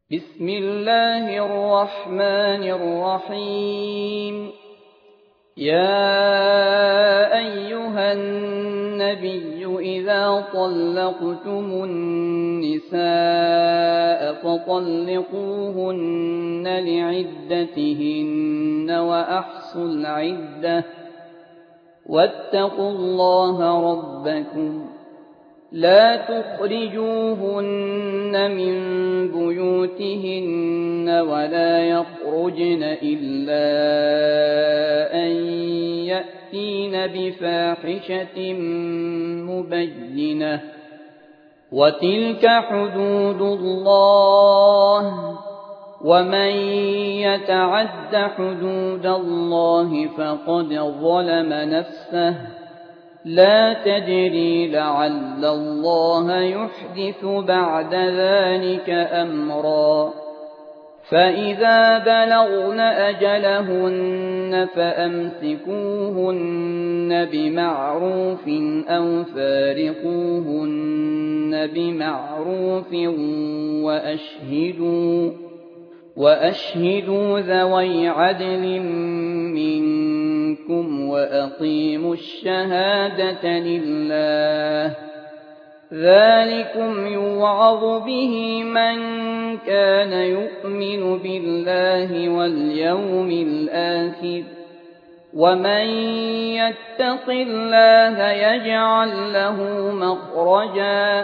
بسم الله الرحمن الرحيم. يا أيها النبي إذا طلقتم النساء فطلقوهن لعدتهن وأحصوا العدة واتقوا الله ربكم لا تخرجوهن من بيوتهن ولا يخرجن إلا أن يأتين بفاحشة مبينة وتلك حدود الله ومن يتعد حدود الله فقد ظلم نفسه لا تدري لعل الله يحدث بعد ذلك أمرا. فإذا بلغن أجلهن فأمسكوهن بمعروف أو فارقوهن بمعروف وأشهدوا ذوي عدل منكم وأقيموا الشهادة لله ذلكم يوعظ به من كان يؤمن بالله واليوم الآخر ومن يتق الله يجعل له مخرجا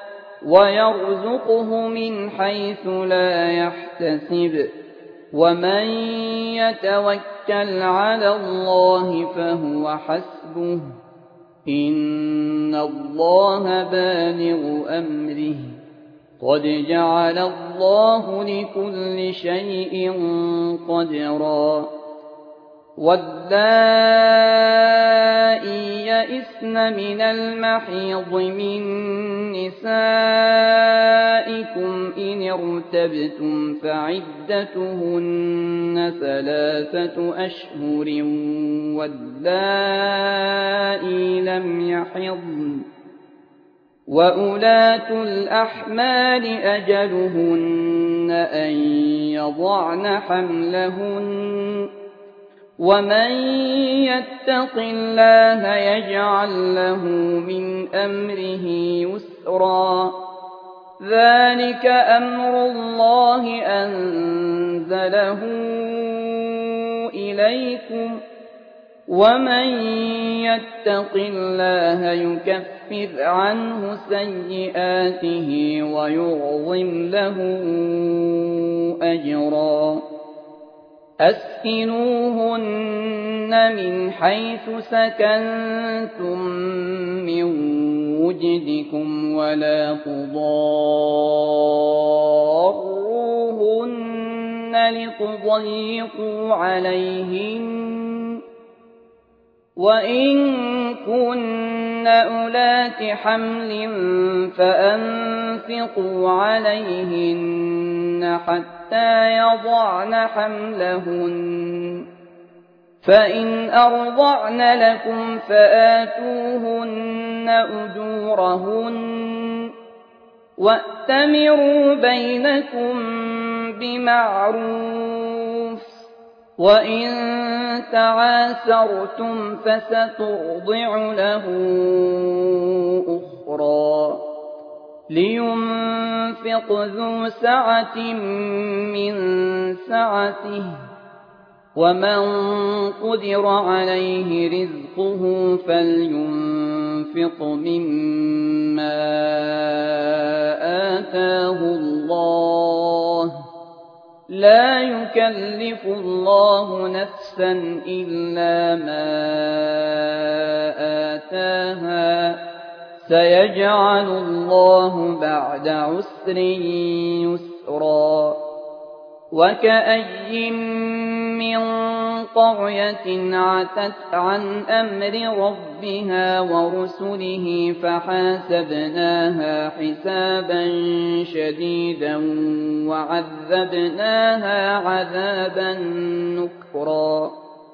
ويرزقه من حيث لا يحتسب ومن يتوكل على الله فهو حسبه إن الله بالغ أمره قد جعل الله لكل شيء قدرا. واللائي يئسن من المحيض من نسائكم إن ارتبتم فعدتهن 3 أشهر واللائي لم يحضن وأولاة الأحمال أجلهن أن يضعن حملهن ومن يتق الله يجعل له من أمره يسرا. ذلك أمر الله أنزله إليكم ومن يتق الله يكفر عنه سيئاته ويعظم له أجرا. أسكنوهن من حيث سكنتم من وجدكم ولا تضاروهن لتضيقوا عليهن وإن كن أولات حمل فأنفقوا عليهن حتى يضعن حملهن فإن أرضعن لكم فآتوهن أجورهن وأتمروا بينكم بمعروف وإن تعاسرتم فسترضع له أخرى لينفق ذو سعة من سعته ومن قدر عليه رزقه فلينفق مما آتاه الله لا يكلف الله نفسا إلا ما آتاها سيجعل الله بعد عسر يسرا. وكأي من قرية عتت عن أمر ربها ورسله فحاسبناها حسابا شديدا وعذبناها عذابا نكرا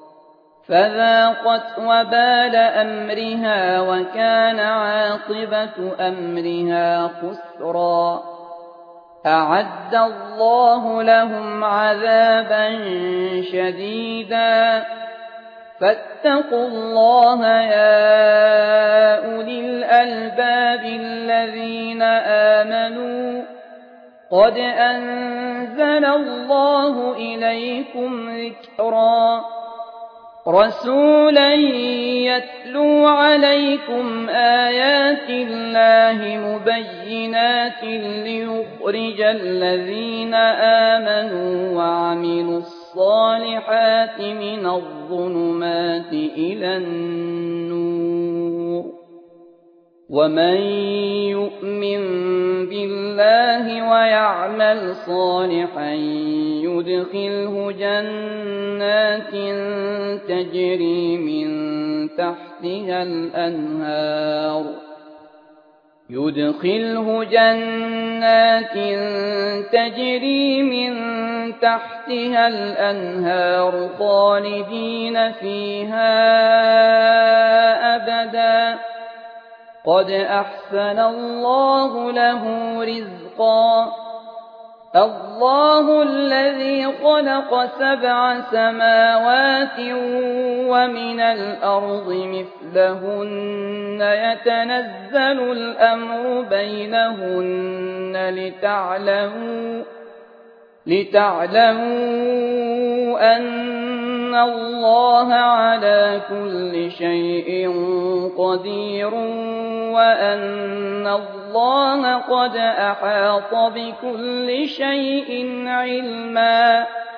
فذاقت وبال أمرها وكان عاقبة أمرها خسرا. أعد الله لهم عذابا شديدا فاتقوا الله يا أولي الألباب الذين آمنوا قد أنزل الله إليكم ذكرا رسولا يتلو عليكم آيات الله مبينات ليخرج الذين آمنوا وعملوا الصالحات من الظلمات إلى النور ومن يؤمن بالله ويعمل صالحا يدخله جنات تجري من تحتها الأنهار خالدين فيها أبدا قد أحسن الله له رزقا الله الذي خلق 7 سماوات ومن الأرض مثلهن يتنزل الأمر بينهن لتعلموا أن الله على كل شيء قدير وأن الله قد أحاط بكل شيء علما